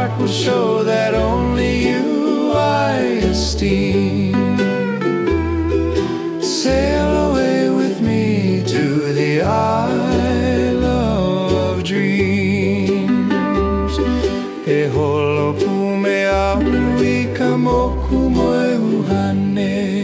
heart will show that only you I esteem. Sail away with me to the Isle of Dreams. E holo me ahui ka moku moe uhane.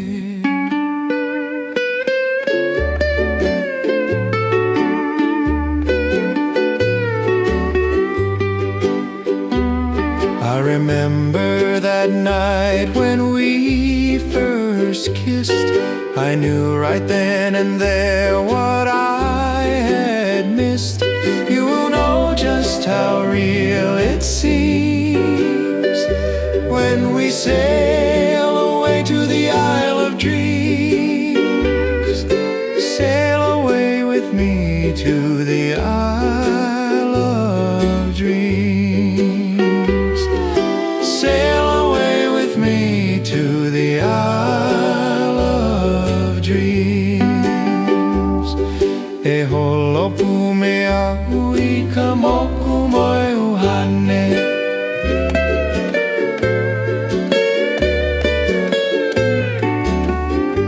I remember that night when we first kissed. I knew right then and there what I had missed. You will know just how real it seems when we sail away to the Isle of Dreams. Sail away with me to the Isle of Dreams. Sail away with me to the Isle of Dreams. E holopu me ahui ka moku moe uhane.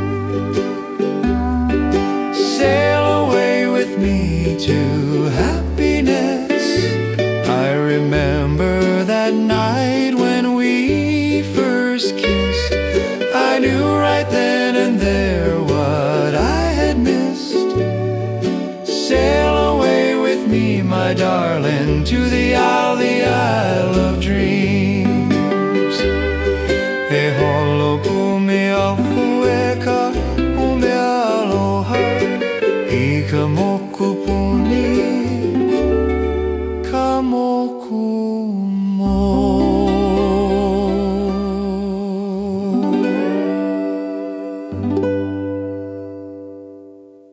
Sail away with me to happy